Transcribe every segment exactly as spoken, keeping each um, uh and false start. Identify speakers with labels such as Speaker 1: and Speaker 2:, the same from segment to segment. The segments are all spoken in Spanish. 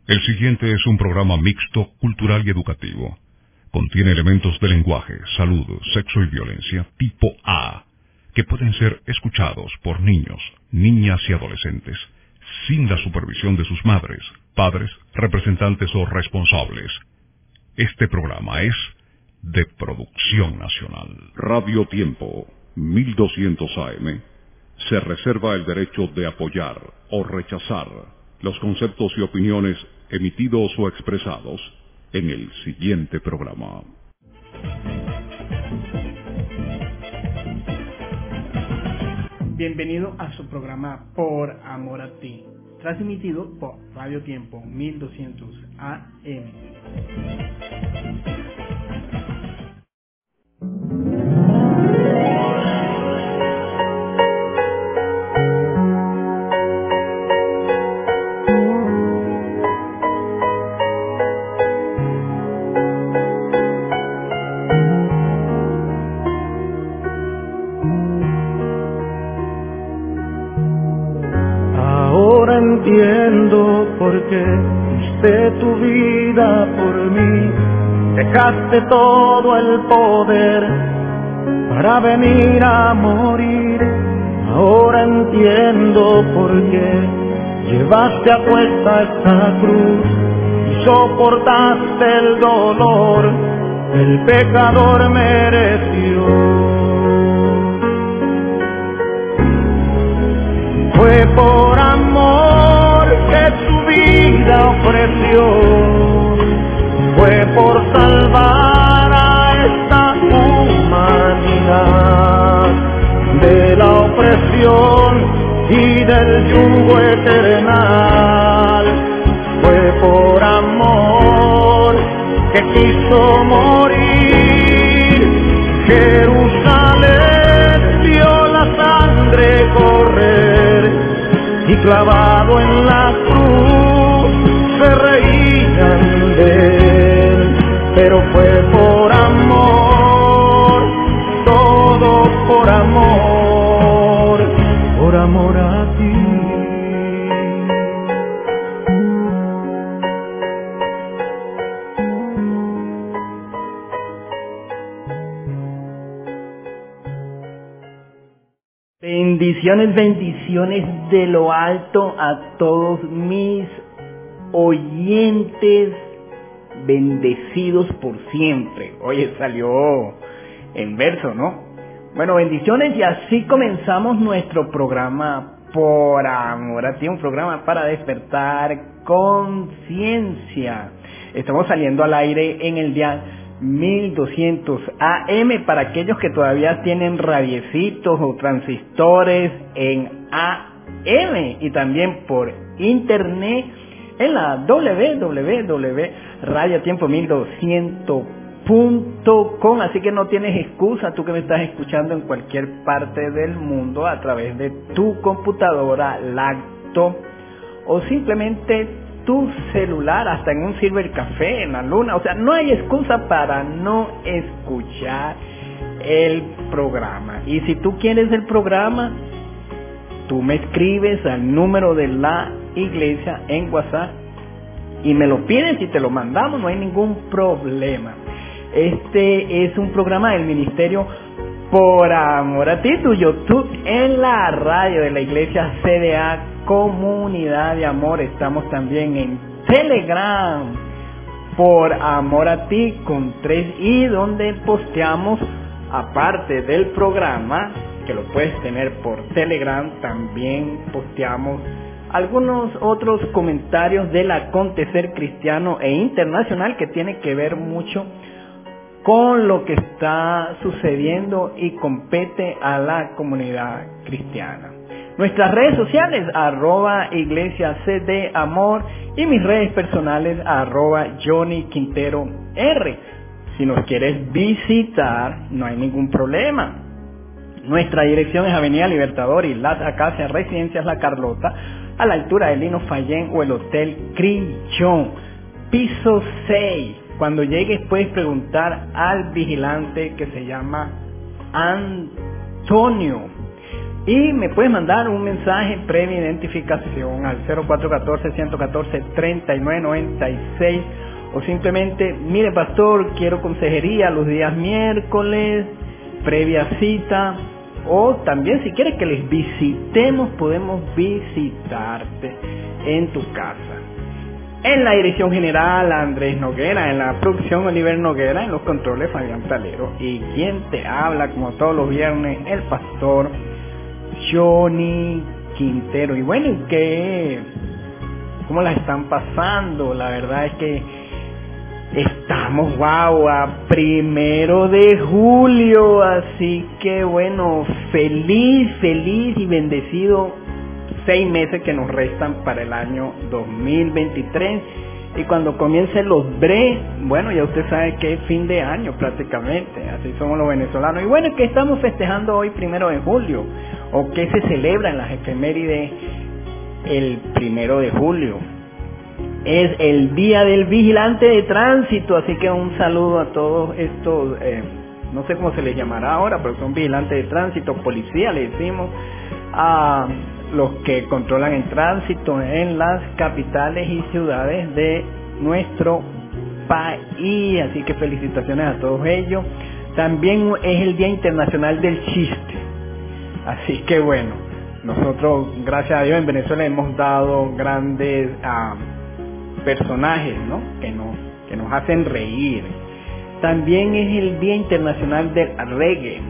Speaker 1: El siguiente es un programa mixto, cultural y educativo. Contiene elementos de lenguaje, salud, sexo y violencia tipo A, que pueden ser escuchados por niños, niñas y adolescentes, sin la supervisión de sus madres, padres, representantes o responsables. Este programa es de producción nacional. Radio Tiempo, mil doscientos A M, se reserva el derecho de apoyar o rechazar los conceptos y opiniones emitidos o expresados en el siguiente programa.
Speaker 2: Bienvenido a su programa Por Amor a Ti, transmitido por Radio Tiempo mil doscientos A M.
Speaker 3: Entiendo por qué diste tu vida por mí, dejaste todo el poder para venir a morir. Ahora entiendo por qué llevaste a cuesta esta cruz y soportaste el dolor que el pecador mereció. Fue por amor que su vida ofreció, fue por salvar a esta humanidad de la opresión y del yugo eternal. Fue por amor que quiso morir. Jerusalén vio la sangre correr y clavado en la cruz se reían de él, pero fue por amor, todo por amor, por amor a ti.
Speaker 2: Bendiciones, bendiciones de lo alto a todos mis oyentes, bendecidos por siempre. Oye, salió en verso, ¿no? Bueno, bendiciones, y así comenzamos nuestro programa Por Amor a Ti, un programa para despertar conciencia. Estamos saliendo al aire en el día mil doscientos A M para aquellos que todavía tienen radiecitos o transistores en A M, y también por internet en la doble u doble u doble u punto radio tiempo mil doscientos punto com. Así que no tienes excusa, tú que me estás escuchando en cualquier parte del mundo a través de tu computadora, laptop o simplemente tu celular, hasta en un cibercafé, en la luna. O sea, no hay excusa para no escuchar el programa. Y si tú quieres el programa, tú me escribes al número de la iglesia en WhatsApp y me lo pides y te lo mandamos, no hay ningún problema. Este es un programa del ministerio Por Amor a Ti, tu YouTube en la radio de la iglesia C D A Comunidad de Amor. Estamos también en Telegram, Por Amor a Ti con tres i, donde posteamos, aparte del programa, que lo puedes tener por Telegram, también posteamos algunos otros comentarios del acontecer cristiano e internacional que tiene que ver mucho con lo que está sucediendo y compete a la comunidad cristiana. Nuestras redes sociales, arroba iglesia cd amor, y mis redes personales, arroba Johnny Quintero R. Si nos quieres visitar, no hay ningún problema. Nuestra dirección es Avenida Libertador y Las Acacias, Residencias La Carlota, a la altura de Lino Fallén o el Hotel Crillon, piso seis. Cuando llegues puedes preguntar al vigilante, que se llama Antonio. Y me puedes mandar un mensaje previa identificación al cero cuatro uno cuatro, uno uno cuatro, tres nueve nueve seis, o simplemente, mire pastor, quiero consejería los días miércoles, previa cita, o también si quieres que les visitemos, podemos visitarte en tu casa. En la dirección general, Andrés Noguera; en la producción, Oliver Noguera; en los controles, Fabián Talero; y quien te habla, como todos los viernes, el pastor Johnny Quintero. Y bueno, ¿qué? ¿Cómo la están pasando? La verdad es que estamos, wow, a primero de julio, así que bueno, feliz, feliz y bendecido seis meses que nos restan para el año dos mil veintitrés. Y cuando comiencen los bre, bueno, ya usted sabe que es fin de año prácticamente, así somos los venezolanos. Y bueno, ¿qué estamos festejando hoy primero de julio? ¿O qué se celebra en las efemérides el primero de julio? Es el Día del Vigilante de Tránsito, así que un saludo a todos estos, eh, no sé cómo se les llamará ahora, pero son vigilantes de tránsito, policía le decimos, a los que controlan el tránsito en las capitales y ciudades de nuestro país, así que felicitaciones a todos ellos. También es el Día Internacional del Chiste, así que bueno, nosotros gracias a Dios en Venezuela hemos dado grandes uh, personajes, ¿no? que nos que nos hacen reír. También es el Día Internacional del Reggae.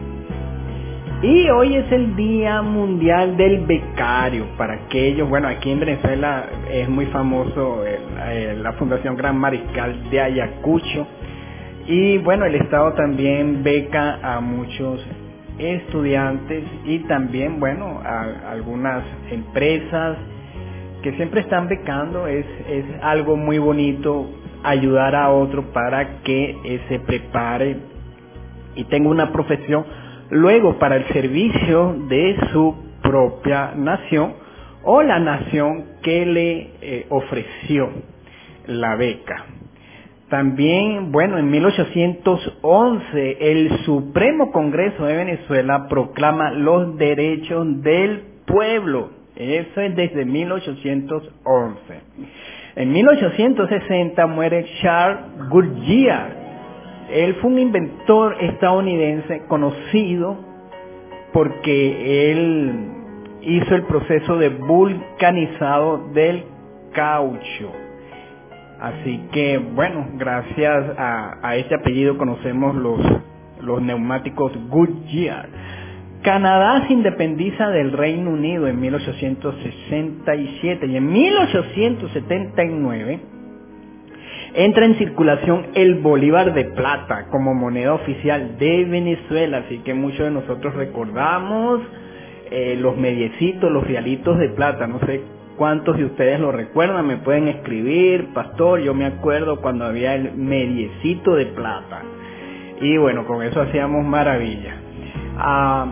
Speaker 2: Y hoy es el Día Mundial del Becario. Para aquellos, bueno, aquí en Venezuela es muy famoso el, el, la Fundación Gran Mariscal de Ayacucho. Y bueno, el Estado también beca a muchos estudiantes y también, bueno, a algunas empresas que siempre están becando. Es, es algo muy bonito ayudar a otro para que eh, se prepare y tenga una profesión luego para el servicio de su propia nación o la nación que le eh, ofreció la beca. También, bueno, en mil ochocientos once el Supremo Congreso de Venezuela proclama los derechos del pueblo. Eso es desde mil ochocientos once. En mil ochocientos sesenta muere Charles Goodyear. Él fue un inventor estadounidense conocido porque él hizo el proceso de vulcanizado del caucho. Así que, bueno, gracias a, a este apellido conocemos los, los neumáticos Goodyear. Canadá se independiza del Reino Unido en mil ochocientos sesenta y siete y en mil ochocientos setenta y nueve entra en circulación el bolívar de plata como moneda oficial de Venezuela, así que muchos de nosotros recordamos eh, los mediecitos, los realitos de plata. No sé cuántos de ustedes lo recuerdan, me pueden escribir, pastor, yo me acuerdo cuando había el mediecito de plata, y bueno, con eso hacíamos maravilla. Ah,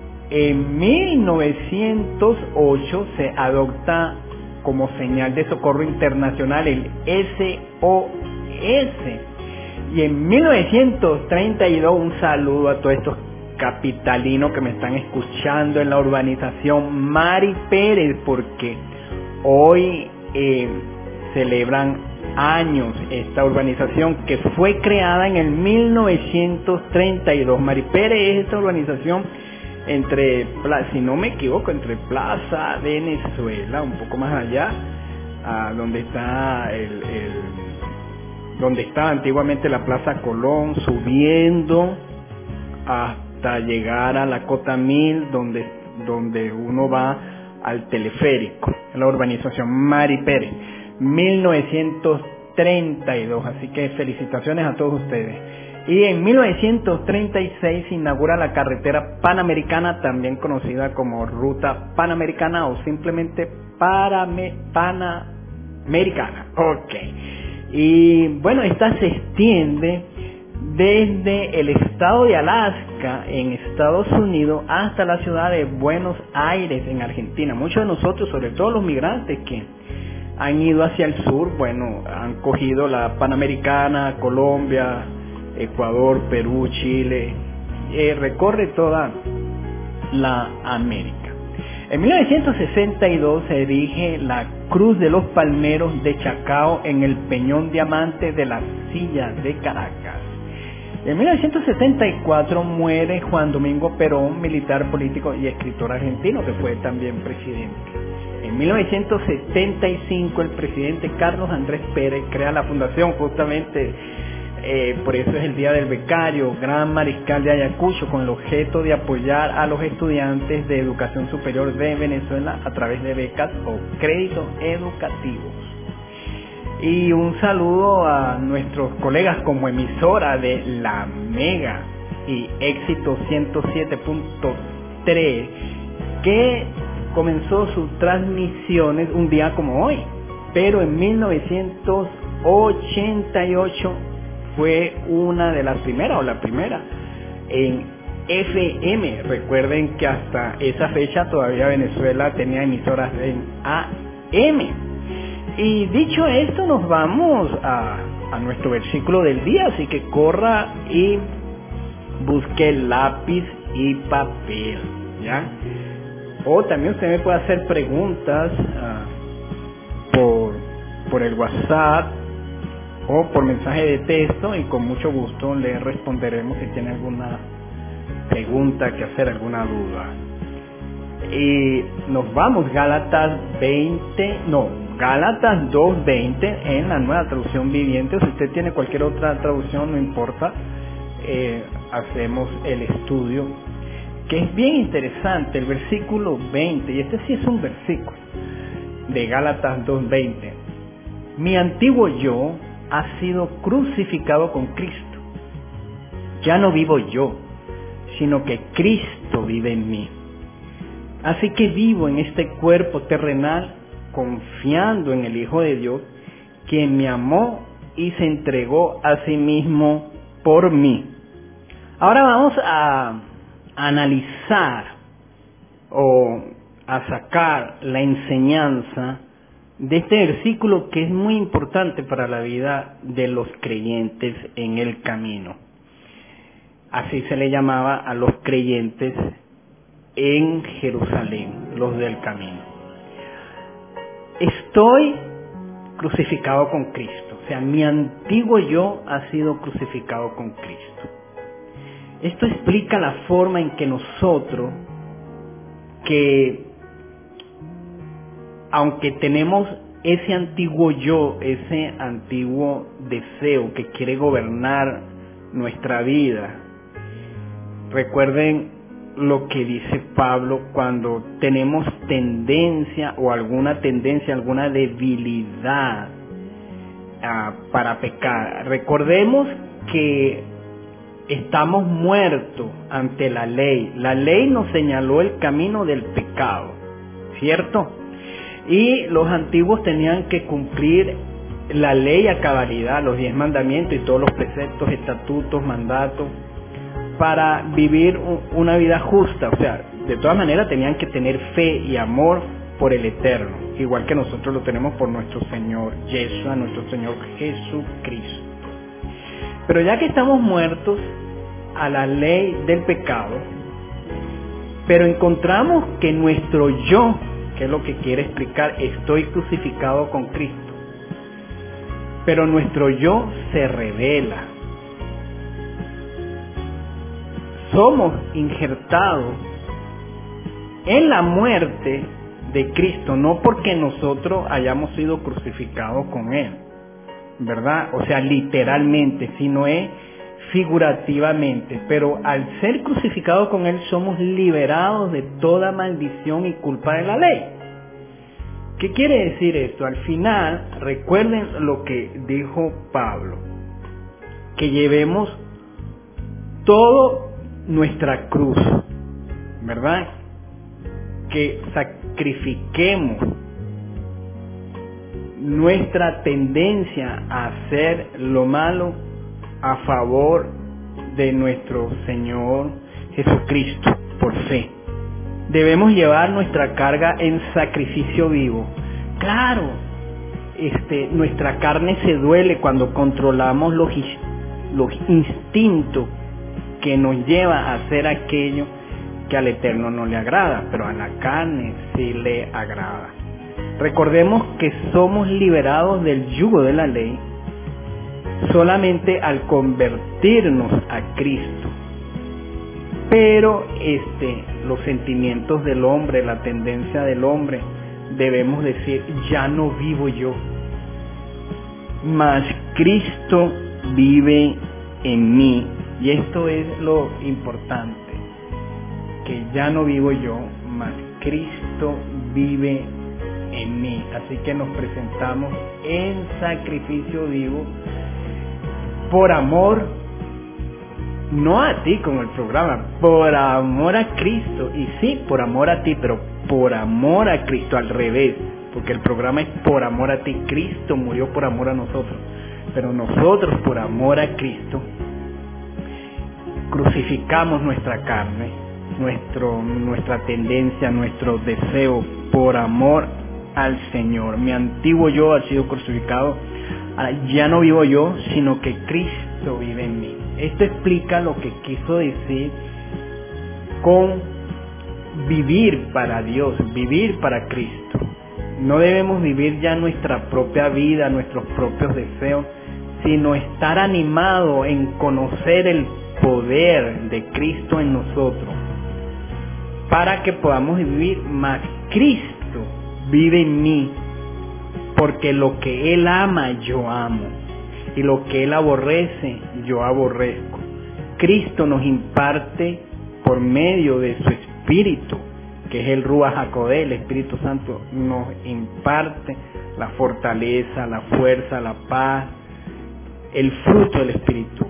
Speaker 2: en mil novecientos ocho se adopta como señal de socorro internacional el S O S. Y en mil novecientos treinta y dos, un saludo a todos estos capitalinos que me están escuchando en la urbanización Mari Pérez, porque hoy eh, celebran años esta urbanización que fue creada en el mil novecientos treinta y dos. Mari Pérez es esta urbanización entre, si no me equivoco, entre Plaza Venezuela, un poco más allá, a donde está el, el donde estaba antiguamente la Plaza Colón, subiendo hasta llegar a la Cota Mil, donde donde uno va al teleférico, en la urbanización Mari Pérez, mil novecientos treinta y dos. Así que felicitaciones a todos ustedes. Y en mil novecientos treinta y seis se inaugura la carretera panamericana, también conocida como Ruta Panamericana o simplemente Parame, Panamericana. Ok. Y bueno, esta se extiende desde el estado de Alaska en Estados Unidos hasta la ciudad de Buenos Aires en Argentina. Muchos de nosotros, sobre todo los migrantes que han ido hacia el sur, bueno, han cogido la Panamericana, Colombia, Ecuador, Perú, Chile, eh, recorre toda la América. En mil novecientos sesenta y dos se erige la Cruz de los Palmeros de Chacao en el Peñón Diamante de la Silla de Caracas. En mil novecientos setenta y cuatro muere Juan Domingo Perón, militar, político y escritor argentino que fue también presidente. En mil novecientos setenta y cinco el presidente Carlos Andrés Pérez crea la fundación, justamente eh, por eso es el Día del Becario, Gran Mariscal de Ayacucho, con el objeto de apoyar a los estudiantes de educación superior de Venezuela a través de becas o créditos educativos. Y un saludo a nuestros colegas como emisora de La Mega y Éxito ciento siete punto tres, que comenzó sus transmisiones un día como hoy, pero en mil novecientos ochenta y ocho fue una de las primeras o la primera en F M. Recuerden que hasta esa fecha todavía Venezuela tenía emisoras en A M. Y dicho esto, nos vamos a, a nuestro versículo del día, así que corra y busque lápiz y papel, ¿ya? O también usted me puede hacer preguntas uh, por, por el WhatsApp o por mensaje de texto y con mucho gusto le responderemos si tiene alguna pregunta que hacer, alguna duda. Y nos vamos, Gálatas veinte, no, Gálatas dos veinte en la Nueva Traducción Viviente. Si usted tiene cualquier otra traducción, no importa, eh, hacemos el estudio, que es bien interesante, el versículo veinte, y este sí es un versículo de Gálatas dos veinte. Mi antiguo yo ha sido crucificado con Cristo. Ya no vivo yo, sino que Cristo vive en mí. Así que vivo en este cuerpo terrenal confiando en el Hijo de Dios, quien me amó y se entregó a sí mismo por mí. Ahora vamos a analizar o a sacar la enseñanza de este versículo, que es muy importante para la vida de los creyentes en el camino. Así se le llamaba a los creyentes en Jerusalén, los del camino. Estoy crucificado con Cristo, o sea, mi antiguo yo ha sido crucificado con Cristo. Esto explica la forma en que nosotros, que aunque tenemos ese antiguo yo, ese antiguo deseo que quiere gobernar nuestra vida, recuerden lo que dice Pablo cuando tenemos tendencia o alguna tendencia, alguna debilidad uh, para pecar. Recordemos que estamos muertos ante la ley. La ley nos señaló el camino del pecado, ¿cierto? Y los antiguos tenían que cumplir la ley a cabalidad, los diez mandamientos y todos los preceptos, estatutos, mandatos, para vivir una vida justa. O sea, de todas maneras tenían que tener fe y amor por el Eterno, igual que nosotros lo tenemos por nuestro Señor Yeshua, nuestro Señor Jesucristo. Pero ya que estamos muertos a la ley del pecado, pero encontramos que nuestro yo, que es lo que quiere explicar, estoy crucificado con Cristo, pero nuestro yo se revela. Somos injertados en la muerte de Cristo, no porque nosotros hayamos sido crucificados con Él, ¿verdad? O sea, literalmente, sino es figurativamente, pero al ser crucificados con Él somos liberados de toda maldición y culpa de la ley. ¿Qué quiere decir esto? Al final, recuerden lo que dijo Pablo, que llevemos todo nuestra cruz, ¿verdad? Que sacrifiquemos nuestra tendencia a hacer lo malo a favor de nuestro Señor Jesucristo por fe. Debemos llevar nuestra carga en sacrificio vivo. Claro, este, nuestra carne se duele cuando controlamos los, los instintos que nos lleva a hacer aquello que al Eterno no le agrada, pero a la carne sí le agrada. Recordemos que somos liberados del yugo de la ley solamente al convertirnos a Cristo. Pero este, los sentimientos del hombre, la tendencia del hombre, debemos decir, ya no vivo yo, mas Cristo vive en mí. Y esto es lo importante, que ya no vivo yo, mas Cristo vive en mí. Así que nos presentamos en sacrificio vivo por amor, no a ti como el programa, por amor a Cristo. Y sí, por amor a ti, pero por amor a Cristo, al revés, porque el programa es por amor a ti. Cristo murió por amor a nosotros, pero nosotros por amor a Cristo crucificamos nuestra carne, nuestro, nuestra tendencia, nuestro deseo por amor al Señor. Mi antiguo yo ha sido crucificado. Ya no vivo yo, sino que Cristo vive en mí. Esto explica lo que quiso decir con vivir para Dios, vivir para Cristo. No debemos vivir ya nuestra propia vida, nuestros propios deseos, sino estar animado en conocer el poder de Cristo en nosotros, para que podamos vivir más. Cristo vive en mí, porque lo que Él ama, yo amo, y lo que Él aborrece, yo aborrezco. Cristo nos imparte por medio de su Espíritu, que es el Ruach HaKodesh, el Espíritu Santo, nos imparte la fortaleza, la fuerza, la paz, el fruto del Espíritu.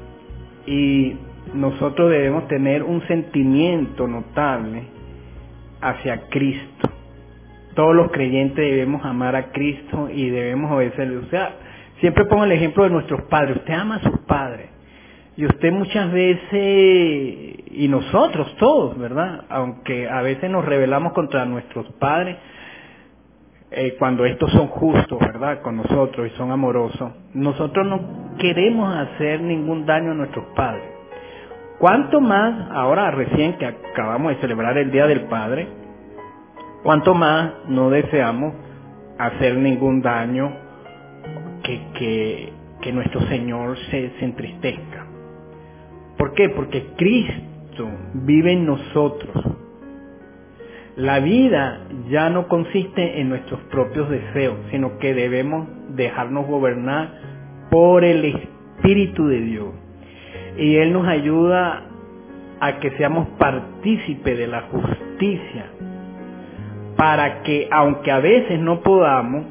Speaker 2: Y nosotros debemos tener un sentimiento notable hacia Cristo. Todos los creyentes debemos amar a Cristo y debemos obedecerle. O sea, siempre pongo el ejemplo de nuestros padres. Usted ama a sus padres. Y usted muchas veces, y nosotros todos, ¿verdad? Aunque a veces nos rebelamos contra nuestros padres, eh, cuando estos son justos, ¿verdad? Con nosotros y son amorosos. Nosotros no queremos hacer ningún daño a nuestros padres. ¿Cuánto más, ahora recién que acabamos de celebrar el Día del Padre, cuánto más no deseamos hacer ningún daño, que, que, que nuestro Señor se, se entristezca? ¿Por qué? Porque Cristo vive en nosotros. La vida ya no consiste en nuestros propios deseos, sino que debemos dejarnos gobernar por el Espíritu de Dios. Y Él nos ayuda a que seamos partícipes de la justicia, para que, aunque a veces no podamos,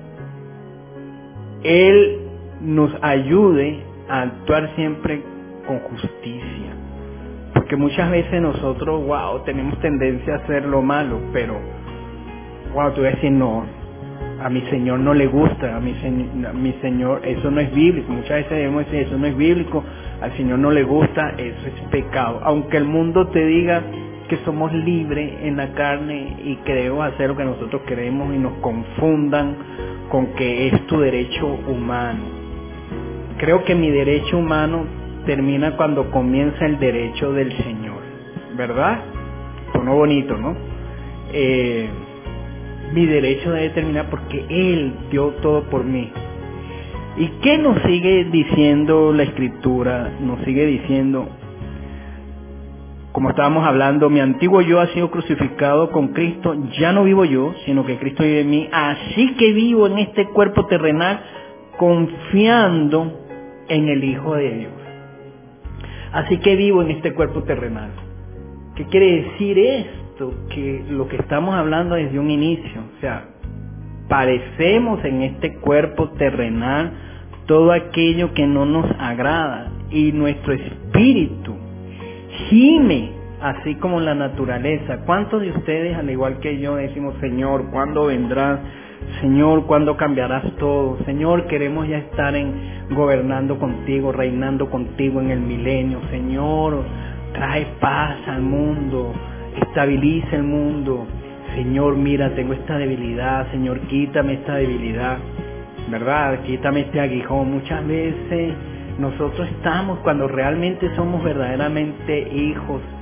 Speaker 2: Él nos ayude a actuar siempre con justicia. Porque muchas veces nosotros, wow, tenemos tendencia a hacer lo malo, pero, wow, tú vas a decir, no, a mi Señor no le gusta, a mi, a mi Señor, eso no es bíblico. Muchas veces debemos decir, eso no es bíblico, al Señor no le gusta, eso es pecado. Aunque el mundo te diga que somos libres en la carne y que debemos hacer lo que nosotros queremos y nos confundan con que es tu derecho humano. Creo que mi derecho humano termina cuando comienza el derecho del Señor, ¿verdad? Sonó bonito, ¿no? Eh, mi derecho debe terminar porque Él dio todo por mí. ¿Y qué nos sigue diciendo la Escritura? Nos sigue diciendo, como estábamos hablando, mi antiguo yo ha sido crucificado con Cristo, ya no vivo yo, sino que Cristo vive en mí, así que vivo en este cuerpo terrenal confiando en el Hijo de Dios. Así que vivo en este cuerpo terrenal. ¿Qué quiere decir esto? Que lo que estamos hablando desde un inicio, o sea, padecemos en este cuerpo terrenal todo aquello que no nos agrada, y nuestro espíritu gime así como la naturaleza. ¿Cuántos de ustedes, al igual que yo, decimos, Señor, ¿cuándo vendrás? Señor, ¿cuándo cambiarás todo? Señor, queremos ya estar en gobernando contigo, reinando contigo en el milenio. Señor, trae paz al mundo, estabiliza el mundo. Señor, mira, tengo esta debilidad. Señor, quítame esta debilidad, ¿verdad? Quítame este aguijón. Muchas veces nosotros estamos, cuando realmente somos verdaderamente hijos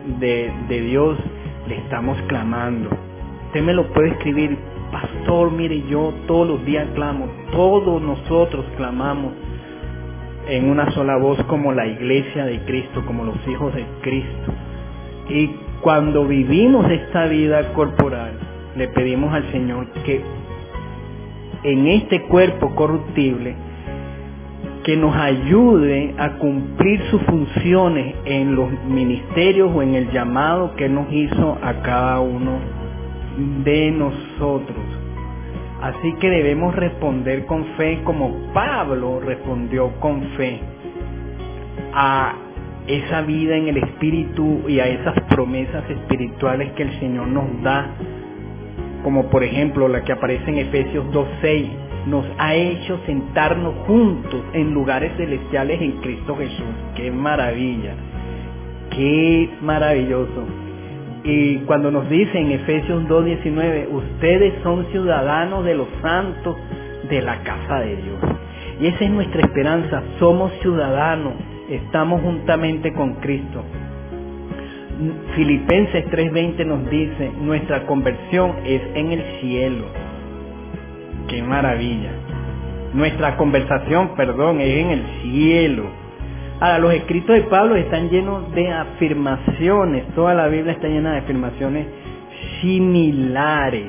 Speaker 2: de, de Dios le estamos clamando. Usted me lo puede escribir: pastor, mire, yo todos los días clamo, todos nosotros clamamos en una sola voz como la iglesia de Cristo, como los hijos de Cristo. Y cuando vivimos esta vida corporal, le pedimos al Señor que en este cuerpo corruptible, que nos ayude a cumplir sus funciones en los ministerios o en el llamado que Él nos hizo a cada uno de nosotros. Así que debemos responder con fe como Pablo respondió con fe a esa vida en el Espíritu y a esas promesas espirituales que el Señor nos da, como por ejemplo la que aparece en Efesios dos seis, nos ha hecho sentarnos juntos en lugares celestiales en Cristo Jesús. ¡Qué maravilla! ¡Qué maravilloso! Y cuando nos dice en Efesios dos diecinueve, ustedes son ciudadanos de los santos de la casa de Dios. Y esa es nuestra esperanza, somos ciudadanos, estamos juntamente con Cristo. Filipenses tres veinte nos dice, nuestra conversión es en el cielo. ¡Qué maravilla! Nuestra conversación, perdón, es en el cielo. Ahora, los escritos de Pablo están llenos de afirmaciones, toda la Biblia está llena de afirmaciones similares,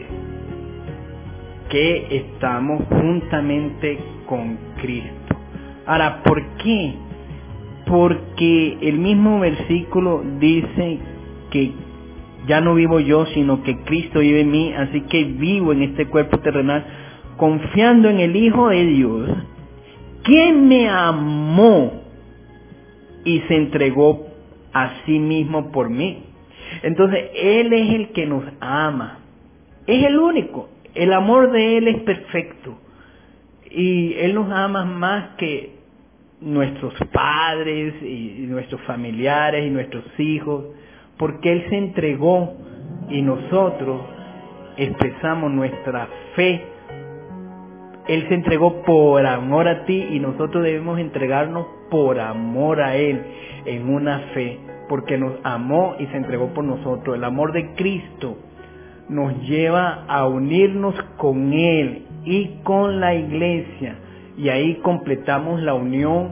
Speaker 2: que estamos juntamente con Cristo. Ahora, ¿por qué? Porque el mismo versículo dice que ya no vivo yo, sino que Cristo vive en mí, así que vivo en este cuerpo terrenal, confiando en el Hijo de Dios, quien me amó y se entregó a sí mismo por mí. Entonces, Él es el que nos ama. Es el único. El amor de Él es perfecto. Y Él nos ama más que nuestros padres y nuestros familiares y nuestros hijos, porque Él se entregó y nosotros expresamos nuestra fe. Él se entregó por amor a ti y nosotros debemos entregarnos por amor a Él en una fe, porque nos amó y se entregó por nosotros. El amor de Cristo nos lleva a unirnos con Él y con la iglesia, y ahí completamos la unión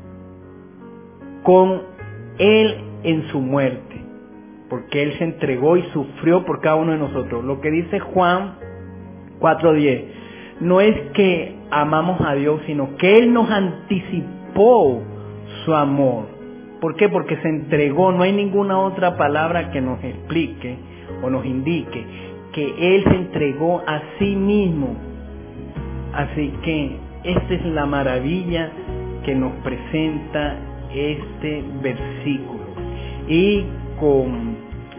Speaker 2: con Él en su muerte, porque Él se entregó y sufrió por cada uno de nosotros. Lo que dice Juan cuatro diez, no es que amamos a Dios, sino que Él nos anticipó su amor. ¿Por qué? Porque se entregó. No hay ninguna otra palabra que nos explique o nos indique que Él se entregó a sí mismo. Así que esta es la maravilla que nos presenta este versículo. Y con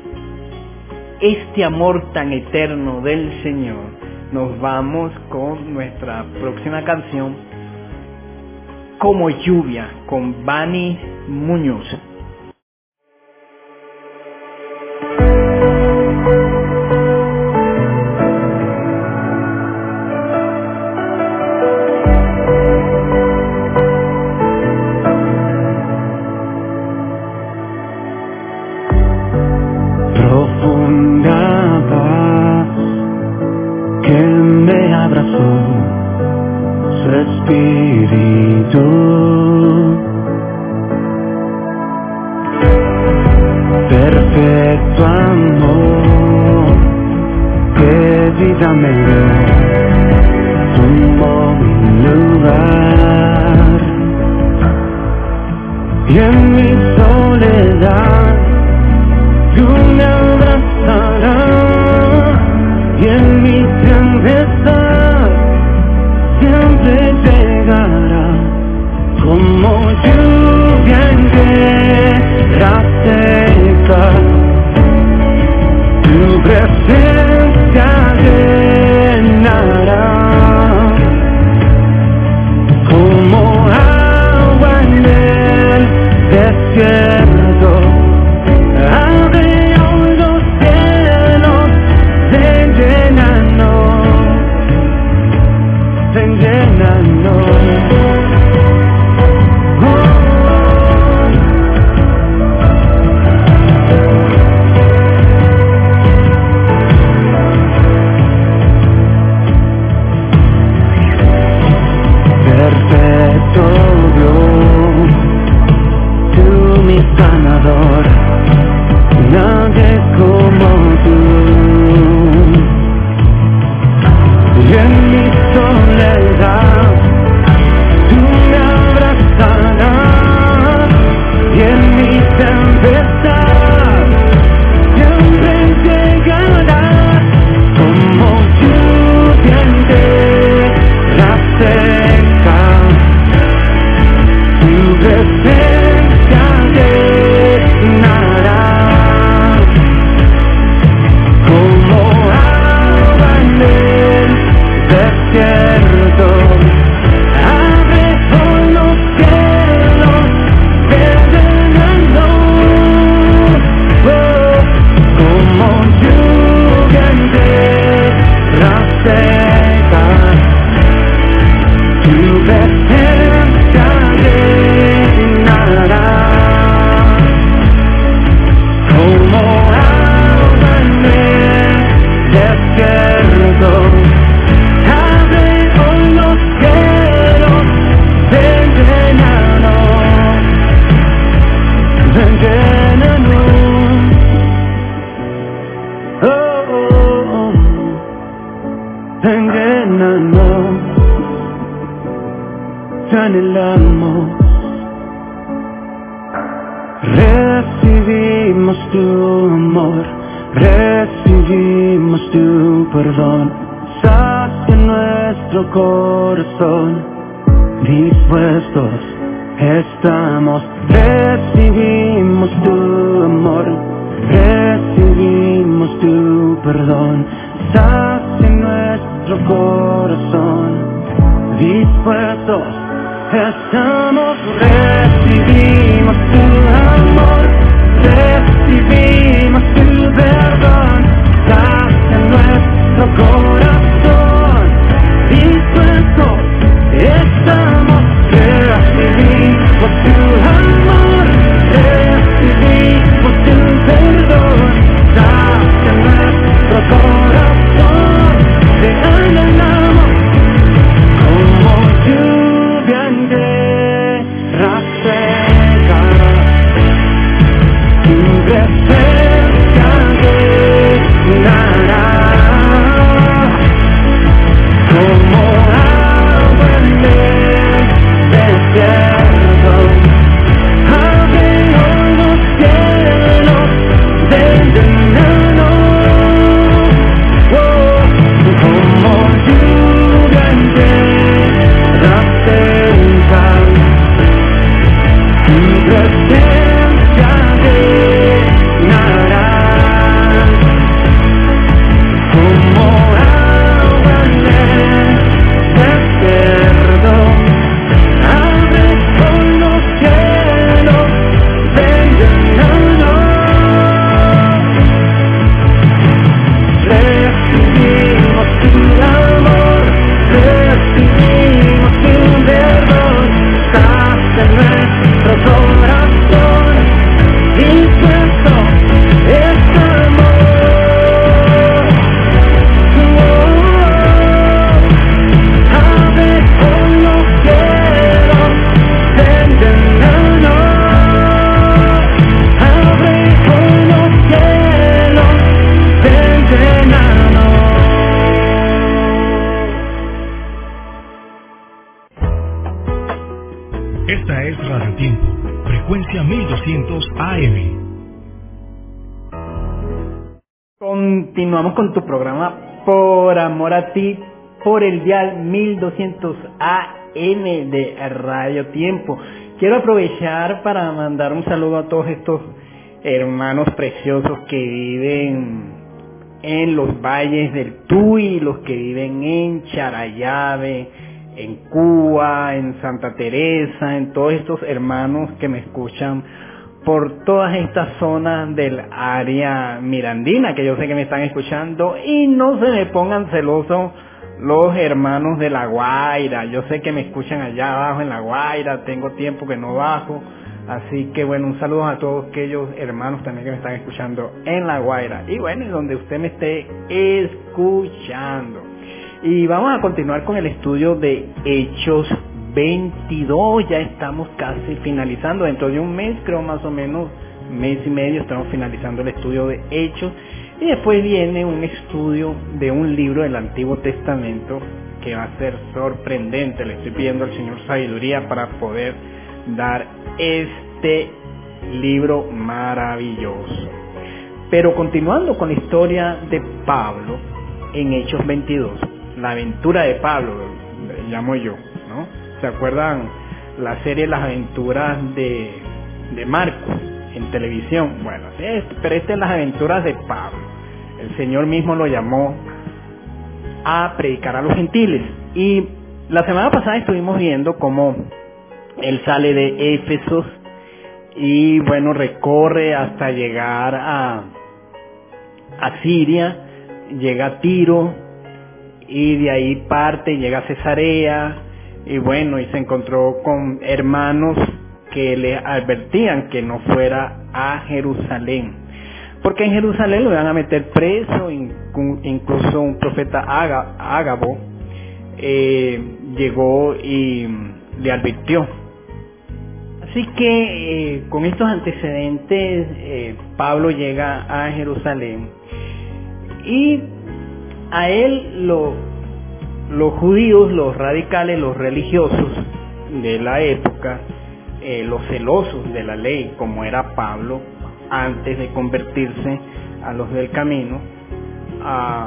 Speaker 2: este amor tan eterno del Señor, nos vamos con nuestra próxima canción, Como Lluvia, con Bani Muñoz.
Speaker 3: Perfecto amor, que vida me dio, tomó mi lugar, y en mi soledad tú me abrazarás, y en mi tempestad siempre llegará, como lluvia en tierra seca, tu presencia llena. te anhelamos. Recibimos tu amor, recibimos tu perdón. Sacia nuestro corazón, dispuestos estamos. Recibimos tu amor, recibimos tu perdón. Sacia nuestro corazón, dispuestos estamos. Recibimos tu amor, recibimos tu perdón. Sacia nuestro corazón, dispuestos estamos. Recibimos tu amor, recibimos tu perdón. Sacia nuestro corazón, te anhelamos como lluvia en tierra seca. Tu presencia llenará como agua en el desierto. Abre hoy los cielos del verano, oh, como lluvia en tierra seca. Tu presencia llenará como agua en el desierto. Abre con los cielos del verano. Recibimos tu amor, recibimos tu perdón. Sacia nuestro corazón, dispuesto estamos. Abre con los cielos del verano. Abre con los cielos del verano.
Speaker 4: Esta es Radio Tiempo, frecuencia mil doscientos A M.
Speaker 2: Continuamos con tu programa Por Amor a Ti, por el dial mil doscientos A M de Radio Tiempo. Quiero aprovechar para mandar un saludo a todos estos hermanos preciosos que viven en los valles del Tuy, los que viven en Charallave, en Cuba, en Santa Teresa, en todos estos hermanos que me escuchan por todas estas zonas del área mirandina, que yo sé que me están escuchando, y no se me pongan celosos los hermanos de La Guaira. Yo sé que me escuchan allá abajo en La Guaira, tengo tiempo que no bajo, así que bueno, un saludo a todos aquellos hermanos también que me están escuchando en La Guaira, y bueno, y donde usted me esté escuchando. Y vamos a continuar con el estudio de Hechos veintidós, ya estamos casi finalizando, dentro de un mes, creo más o menos, mes y medio, estamos finalizando el estudio de Hechos, y después viene un estudio de un libro del Antiguo Testamento que va a ser sorprendente. Le estoy pidiendo al Señor sabiduría para poder dar este libro maravilloso. Pero continuando con la historia de Pablo en Hechos veintidós, la aventura de Pablo, le llamo yo, ¿no? ¿Se acuerdan la serie Las Aventuras de, de Marcos en televisión? Bueno, este, pero esta es Las Aventuras de Pablo. El Señor mismo lo llamó a predicar a los gentiles. Y la semana pasada estuvimos viendo cómo él sale de Éfeso y bueno, recorre hasta llegar a, a Siria, llega a Tiro y de ahí parte, llega a Cesarea y bueno, y se encontró con hermanos que le advertían que no fuera a Jerusalén, porque en Jerusalén lo iban a meter preso. Incluso un profeta Ágabo eh, llegó y le advirtió. Así que eh, con estos antecedentes eh, Pablo llega a Jerusalén y a él lo, los judíos, los radicales, los religiosos de la época, eh, los celosos de la ley, como era Pablo, antes de convertirse a los del camino, a,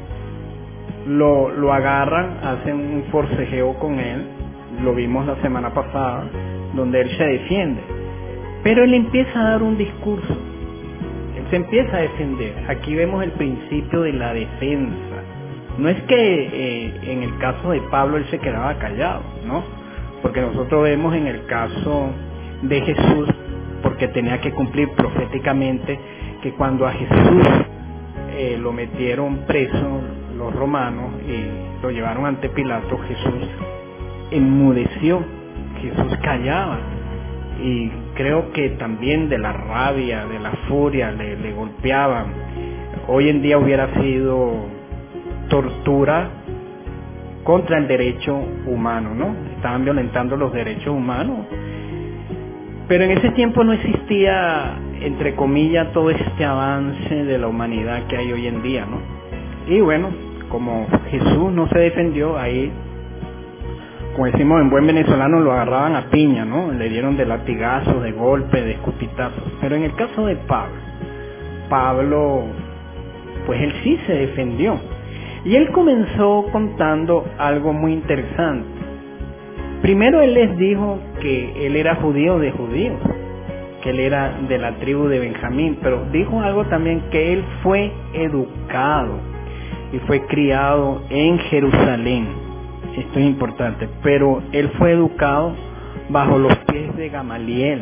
Speaker 2: lo, lo agarran, hacen un forcejeo con él, lo vimos la semana pasada, donde él se defiende, pero él empieza a dar un discurso, él se empieza a defender. Aquí vemos el principio de la defensa. No es que eh, en el caso de Pablo él se quedaba callado, ¿no? Porque nosotros vemos en el caso de Jesús, porque tenía que cumplir proféticamente que cuando a Jesús eh, lo metieron preso los romanos y lo llevaron ante Pilato, Jesús enmudeció, Jesús callaba, y creo que también de la rabia, de la furia le, le golpeaban. Hoy en día hubiera sido tortura contra el derecho humano, ¿no? Estaban violentando los derechos humanos. Pero en ese tiempo no existía, entre comillas, todo este avance de la humanidad que hay hoy en día, ¿no? Y bueno, como Jesús no se defendió, ahí, como decimos en buen venezolano, lo agarraban a piña, ¿no? Le dieron de latigazos, de golpes, de escupitazos. Pero en el caso de Pablo, Pablo, pues él sí se defendió. Y él comenzó contando algo muy interesante. Primero él les dijo que él era judío de judíos, que él era de la tribu de Benjamín, pero dijo algo también, que él fue educado y fue criado en Jerusalén. Esto es importante, pero él fue educado bajo los pies de Gamaliel.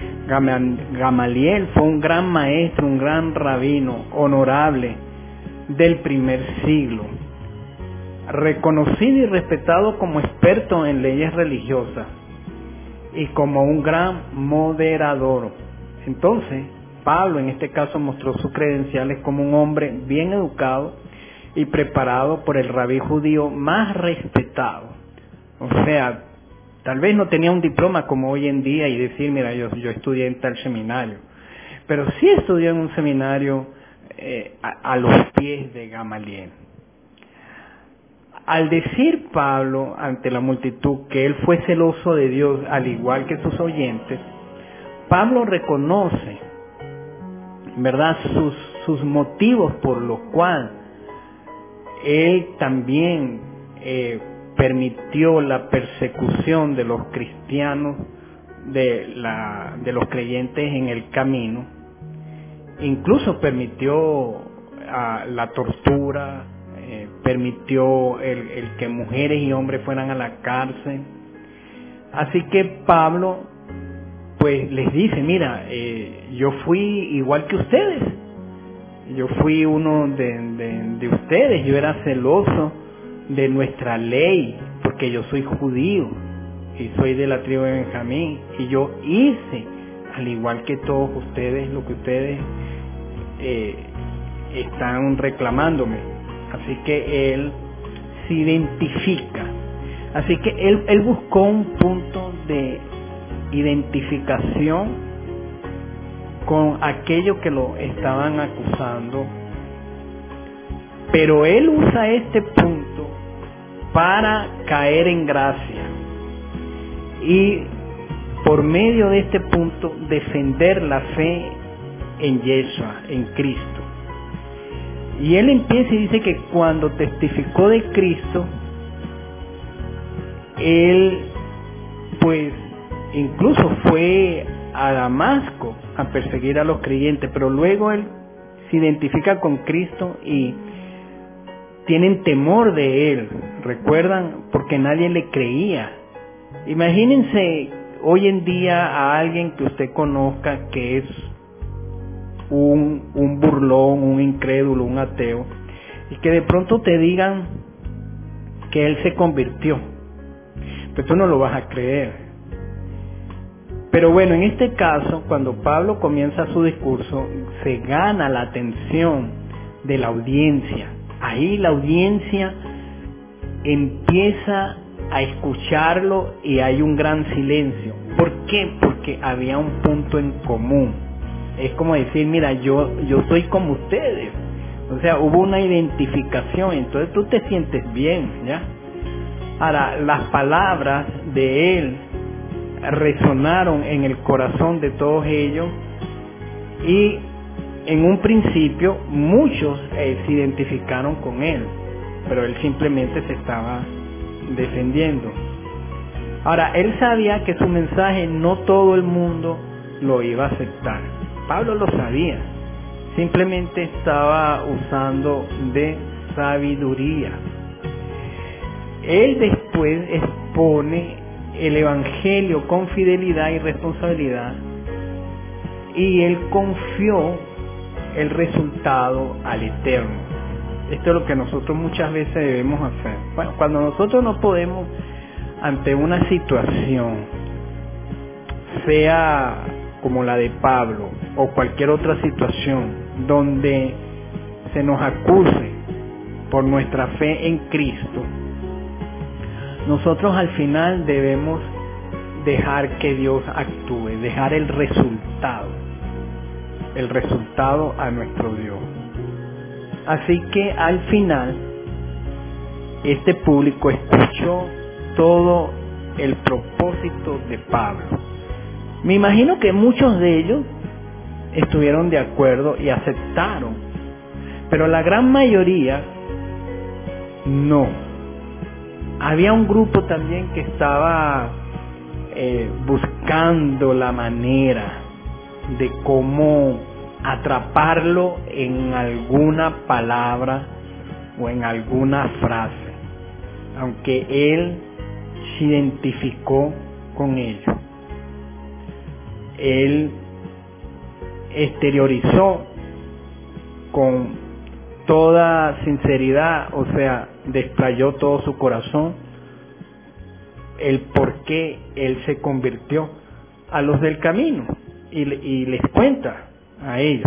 Speaker 2: Gamaliel fue un gran maestro, un gran rabino, honorable del primer siglo, reconocido y respetado como experto en leyes religiosas y como un gran moderador. Entonces, Pablo en este caso mostró sus credenciales como un hombre bien educado y preparado por el rabí judío más respetado. O sea, tal vez no tenía un diploma como hoy en día y decir, mira, yo, yo estudié en tal seminario, pero sí estudió en un seminario eh, a, a los pies de Gamaliel. Al decir Pablo ante la multitud que él fue celoso de Dios al igual que sus oyentes, Pablo reconoce, ¿verdad?, sus, sus motivos por los cuales él también eh, permitió la persecución de los cristianos, de, la, de los creyentes en el camino, incluso permitió uh, la tortura, eh, permitió el, el que mujeres y hombres fueran a la cárcel. Así que Pablo pues les dice, mira, eh, yo fui igual que ustedes, yo fui uno de, de, de ustedes, yo era celoso de nuestra ley, porque yo soy judío y soy de la tribu de Benjamín, y yo hice, al igual que todos ustedes, lo que ustedes eh, están reclamándome. Así que él se identifica, así que él, él buscó un punto de identificación con aquello que lo estaban acusando, pero él usa este punto para caer en gracia y por medio de este punto defender la fe en Yeshua, en Cristo. Y él empieza y dice que cuando testificó de Cristo, él pues incluso fue a Damasco a perseguir a los creyentes, pero luego él se identifica con Cristo y tienen temor de él, ¿recuerdan? Porque nadie le creía. Imagínense hoy en día a alguien que usted conozca que es un, un burlón, un incrédulo, un ateo, y que de pronto te digan que él se convirtió. Pues tú no lo vas a creer. Pero bueno, en este caso, cuando Pablo comienza su discurso, se gana la atención de la audiencia. Ahí la audiencia empieza a escucharlo y hay un gran silencio. ¿Por qué? Porque había un punto en común. Es como decir, mira, yo, yo soy como ustedes. O sea, hubo una identificación, entonces tú te sientes bien, ¿ya? Ahora, las palabras de él resonaron en el corazón de todos ellos, y en un principio muchos eh, se identificaron con él, pero él simplemente se estaba defendiendo. Ahora, él sabía que su mensaje no todo el mundo lo iba a aceptar. Pablo lo sabía, simplemente estaba usando de sabiduría. Él después expone el evangelio con fidelidad y responsabilidad, y él confió el resultado al Eterno. Esto es lo que nosotros muchas veces debemos hacer. Bueno, cuando nosotros no podemos ante una situación, sea como la de Pablo o cualquier otra situación donde se nos acuse por nuestra fe en Cristo, nosotros al final debemos dejar que Dios actúe, dejar el resultado, el resultado a nuestro Dios. Así que al final, este público escuchó todo el propósito de Pablo. Me imagino que muchos de ellos estuvieron de acuerdo y aceptaron, pero la gran mayoría no. Había un grupo también que estaba eh, buscando la manera de cómo atraparlo en alguna palabra o en alguna frase, aunque él se identificó con ello. Él exteriorizó con toda sinceridad, o sea, desplayó todo su corazón, el por qué él se convirtió a los del camino, y, y les cuenta a ellos.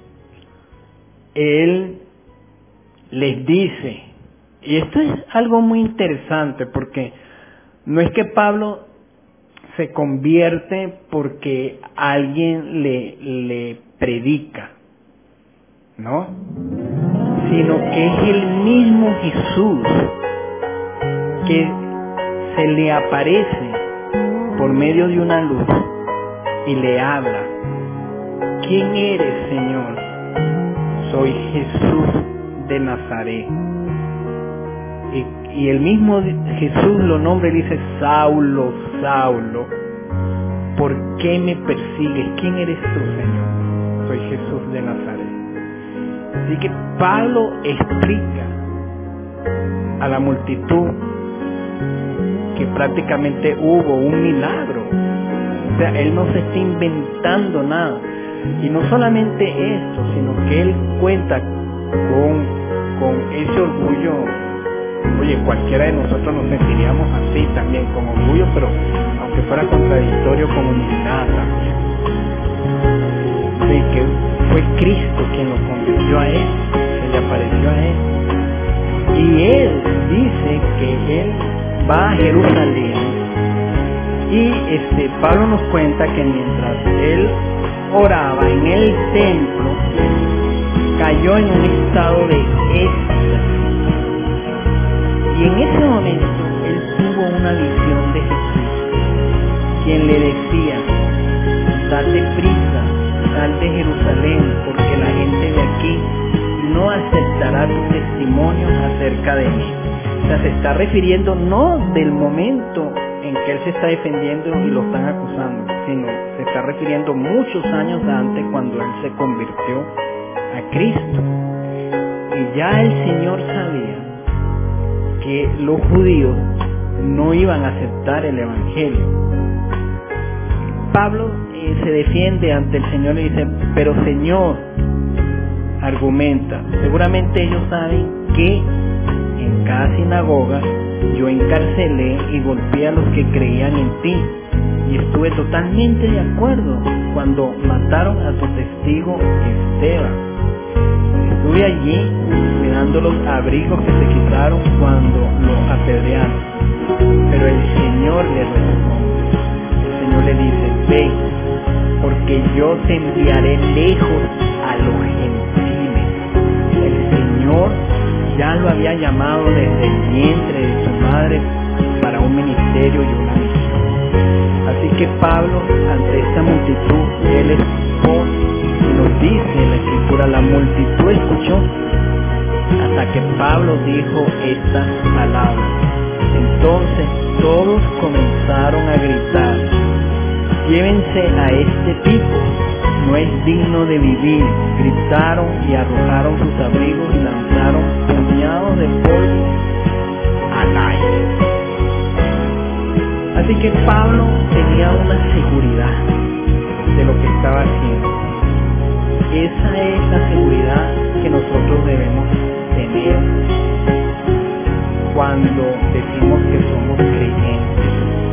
Speaker 2: Él les dice, y esto es algo muy interesante, porque no es que Pablo se convierte porque alguien le, le predica, ¿no? Sino que es el mismo Jesús que se le aparece por medio de una luz y le habla. ¿Quién eres, Señor? Soy Jesús de Nazaret. Y, y el mismo Jesús lo nombra y dice: Saulo, Saulo, ¿por qué me persigues? ¿Quién eres tú, Señor? Soy Jesús de Nazaret. Así que Pablo explica a la multitud que prácticamente hubo un milagro. O sea, él no se está inventando nada. Y no solamente esto, sino que él cuenta con, con ese orgullo. Oye, cualquiera de nosotros nos sentiríamos así también, con orgullo, pero aunque fuera contradictorio, con humildad también. Así que fue Cristo quien lo convirtió a él, se le apareció a él. Y él dice que él va a Jerusalén, y este Pablo nos cuenta que mientras él oraba en el templo, cayó en un estado de éxtasis. Y en ese momento él tuvo una visión de Jesús, quien le decía: date prisa, sal de Jerusalén, porque la gente de aquí no aceptará tu testimonio acerca de mí. O sea, se está refiriendo no del momento en que él se está defendiendo y lo están acusando, sino se está refiriendo muchos años antes, cuando él se convirtió a Cristo. Y ya el Señor sabía que los judíos no iban a aceptar el evangelio. Pablo eh, se defiende ante el Señor y dice: pero Señor, argumenta, seguramente ellos saben que en cada sinagoga yo encarcelé y golpeé a los que creían en ti, y estuve totalmente de acuerdo cuando mataron a tu testigo Esteban. Estuve allí cuidando los abrigos que se quitaron cuando lo apedrearon. Pero el Señor le responde, el Señor le dice: ve, porque yo te enviaré lejos a los gentiles. El Señor ya lo había llamado desde el vientre de su madre para un ministerio y una misión. que Pablo, ante esta multitud, él expone y nos dice en la Escritura, la multitud escuchó hasta que Pablo dijo estas palabras. Entonces todos comenzaron a gritar: llévense a este tipo, no es digno de vivir. Gritaron y arrojaron sus abrigos y lanzaron puñados de polvo al aire. Así que Pablo tenía una seguridad de lo que estaba haciendo. Esa es la seguridad que nosotros debemos tener cuando decimos que somos creyentes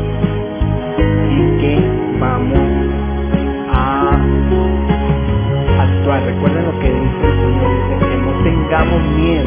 Speaker 2: y que vamos a actuar. Recuerden lo que dice el Señor, dice que no tengamos miedo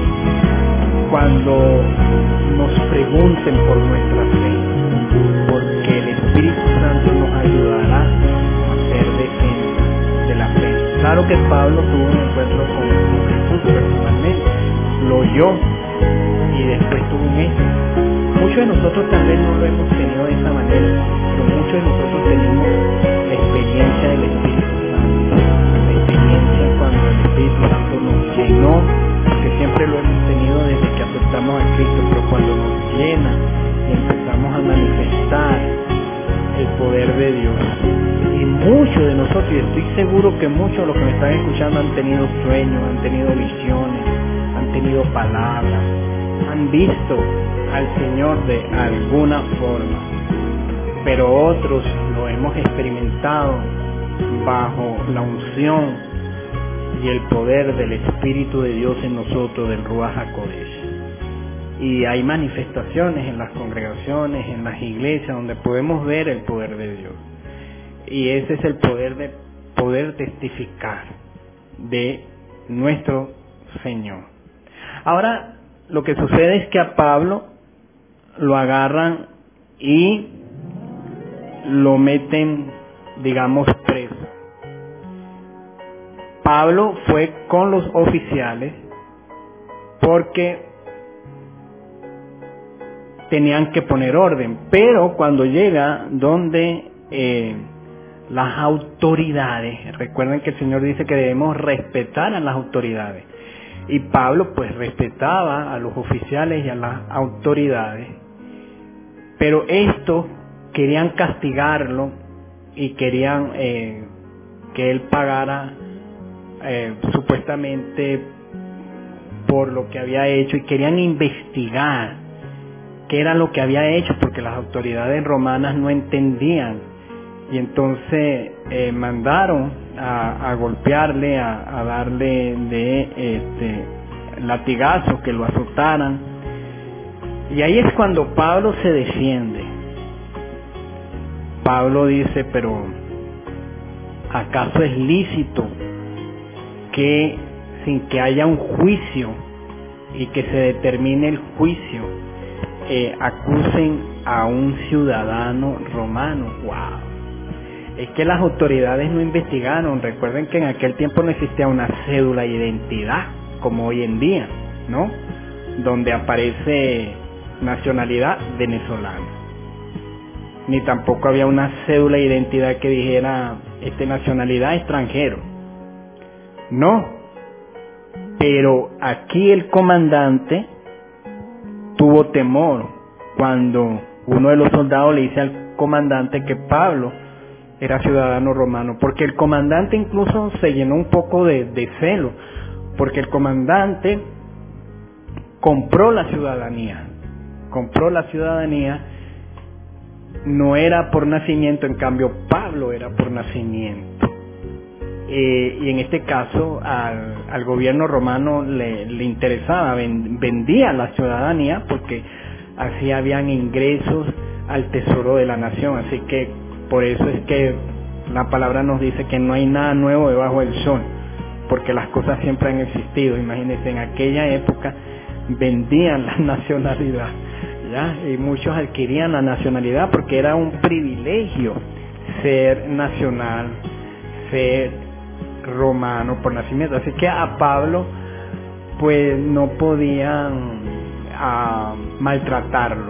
Speaker 2: cuando nos pregunten por nuestra fe, porque el Espíritu Santo nos ayudará a hacer defensa de la fe. Claro que Pablo tuvo un encuentro con Jesús personalmente, lo oyó y después tuvo un hecho. Muchos de nosotros tal vez no lo hemos tenido de esa manera, pero muchos de nosotros tenemos la experiencia del Espíritu Santo, la experiencia cuando el Espíritu Santo nos llenó, que siempre lo hemos tenido desde que aceptamos a Cristo, pero cuando nos llena y empezamos a manifestar el poder de Dios. Y muchos de nosotros, y estoy seguro que muchos de los que me están escuchando han tenido sueños, han tenido visiones, han tenido palabras, han visto al Señor de alguna forma, pero otros lo hemos experimentado bajo la unción y el poder del Espíritu de Dios en nosotros, del Ruach HaKodesh. Y hay manifestaciones en las congregaciones, en las iglesias, donde podemos ver el poder de Dios. Y ese es el poder de poder testificar de nuestro Señor. Ahora, lo que sucede es que a Pablo lo agarran y lo meten, digamos, preso. Pablo fue con los oficiales porque tenían que poner orden, pero cuando llega donde eh, las autoridades, recuerden que el Señor dice que debemos respetar a las autoridades, y Pablo pues respetaba a los oficiales y a las autoridades, pero estos querían castigarlo y querían eh, que él pagara eh, supuestamente por lo que había hecho, y querían investigar qué era lo que había hecho, porque las autoridades romanas no entendían, y entonces eh, mandaron a, a golpearle, a, a darle de este, latigazos, que lo azotaran. Y ahí es cuando Pablo se defiende. Pablo dice: pero ¿acaso es lícito que sin que haya un juicio y que se determine el juicio, eh, acusen a un ciudadano romano? ¡Wow! Es que las autoridades no investigaron. Recuerden que en aquel tiempo no existía una cédula de identidad como hoy en día, ¿no? Donde aparece nacionalidad venezolana. Ni tampoco había una cédula de identidad que dijera este nacionalidad extranjero. No. Pero aquí el comandante tuvo temor cuando uno de los soldados le dice al comandante que Pablo era ciudadano romano, porque el comandante incluso se llenó un poco de, de celo, porque el comandante compró la ciudadanía, compró la ciudadanía, no era por nacimiento, en cambio Pablo era por nacimiento. Eh, y en este caso al, al gobierno romano le, le interesaba, ven, vendía la ciudadanía porque así habían ingresos al tesoro de la nación. Así que por eso es que la palabra nos dice que no hay nada nuevo debajo del sol, porque las cosas siempre han existido. Imagínense, en aquella época vendían la nacionalidad, ¿ya? Y muchos adquirían la nacionalidad porque era un privilegio ser nacional, ser romano por nacimiento. Así que a Pablo pues no podían uh, maltratarlo,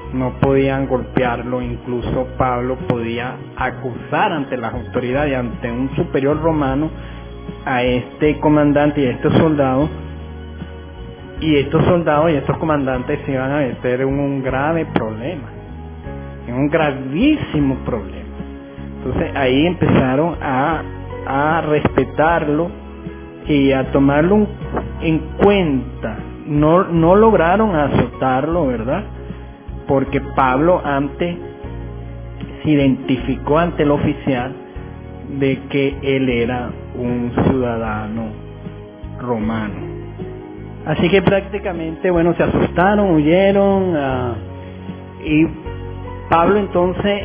Speaker 2: no podían golpearlo, incluso Pablo podía acusar ante las autoridades, ante un superior romano, a este comandante y a estos soldados, y estos soldados y estos comandantes se iban a meter en un grave problema, en un gravísimo problema. Entonces ahí empezaron a, a respetarlo y a tomarlo en cuenta. No, no lograron azotarlo, ¿verdad? Porque Pablo antes se identificó ante el oficial de que él era un ciudadano romano. Así que prácticamente, bueno, se asustaron, huyeron, uh, y Pablo entonces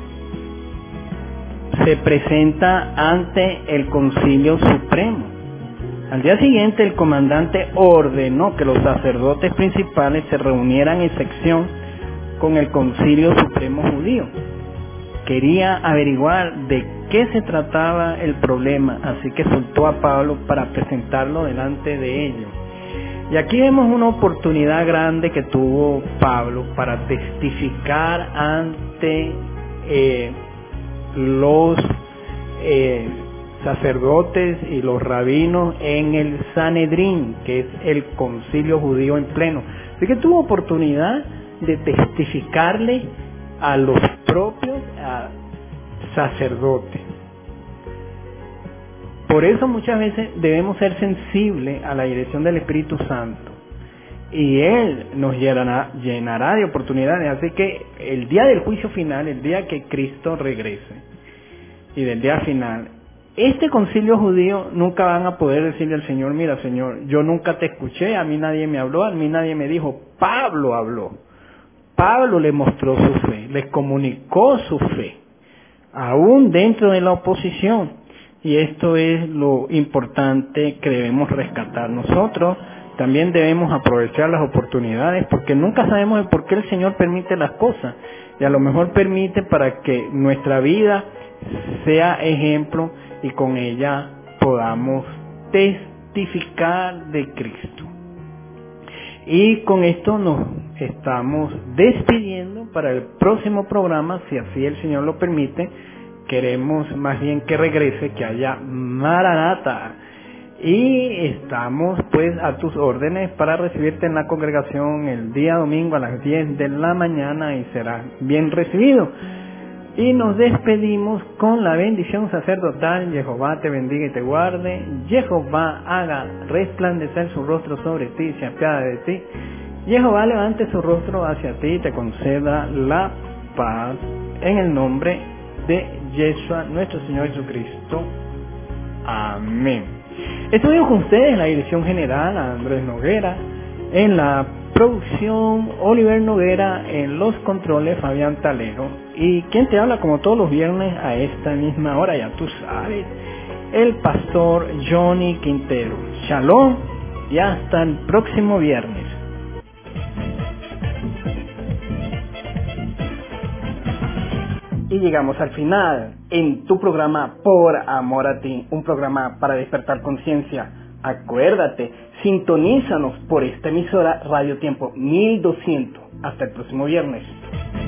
Speaker 2: se presenta ante el Concilio Supremo. Al día siguiente el comandante ordenó que los sacerdotes principales se reunieran en sección con el Concilio Supremo Judío. Quería averiguar de qué se trataba el problema, así que soltó a Pablo para presentarlo delante de ellos. Y aquí vemos una oportunidad grande que tuvo Pablo para testificar ante eh, los eh, sacerdotes y los rabinos en el Sanedrín, que es el concilio judío en pleno. Así que tuvo oportunidad de testificarle a los propios a sacerdotes. Por eso muchas veces debemos ser sensibles a la dirección del Espíritu Santo, y Él nos llenará, llenará de oportunidades. Así que el día del juicio final, el día que Cristo regrese, y del día final, este concilio judío nunca van a poder decirle al Señor: mira, Señor, yo nunca te escuché, a mí nadie me habló, a mí nadie me dijo. Pablo habló. Pablo le mostró su fe, les comunicó su fe, aún dentro de la oposición. Y esto es lo importante que debemos rescatar nosotros. También debemos aprovechar las oportunidades, porque nunca sabemos por qué el Señor permite las cosas. Y a lo mejor permite para que nuestra vida sea ejemplo y con ella podamos testificar de Cristo. Y con esto nos estamos despidiendo para el próximo programa, si así el Señor lo permite. Queremos más bien que regrese, que haya Maranata. Y estamos pues a tus órdenes para recibirte en la congregación el día domingo a las diez de la mañana y serás bien recibido. Y nos despedimos con la bendición sacerdotal. Jehová te bendiga y te guarde. Jehová haga resplandecer su rostro sobre ti y se apiade de ti. Jehová levante su rostro hacia ti y te conceda la paz. En el nombre de Yeshua, nuestro Señor Jesucristo. Amén. Estuvimos con ustedes en la dirección general, Andrés Noguera. En la producción, Oliver Noguera. En los controles, Fabián Talero. Y quien te habla como todos los viernes a esta misma hora, ya tú sabes, el pastor Johnny Quintero. Shalom y hasta el próximo viernes. Y llegamos al final en tu programa Por Amor a Ti, un programa para despertar conciencia. Acuérdate, sintonízanos por esta emisora Radio Tiempo mil doscientos. Hasta el próximo viernes.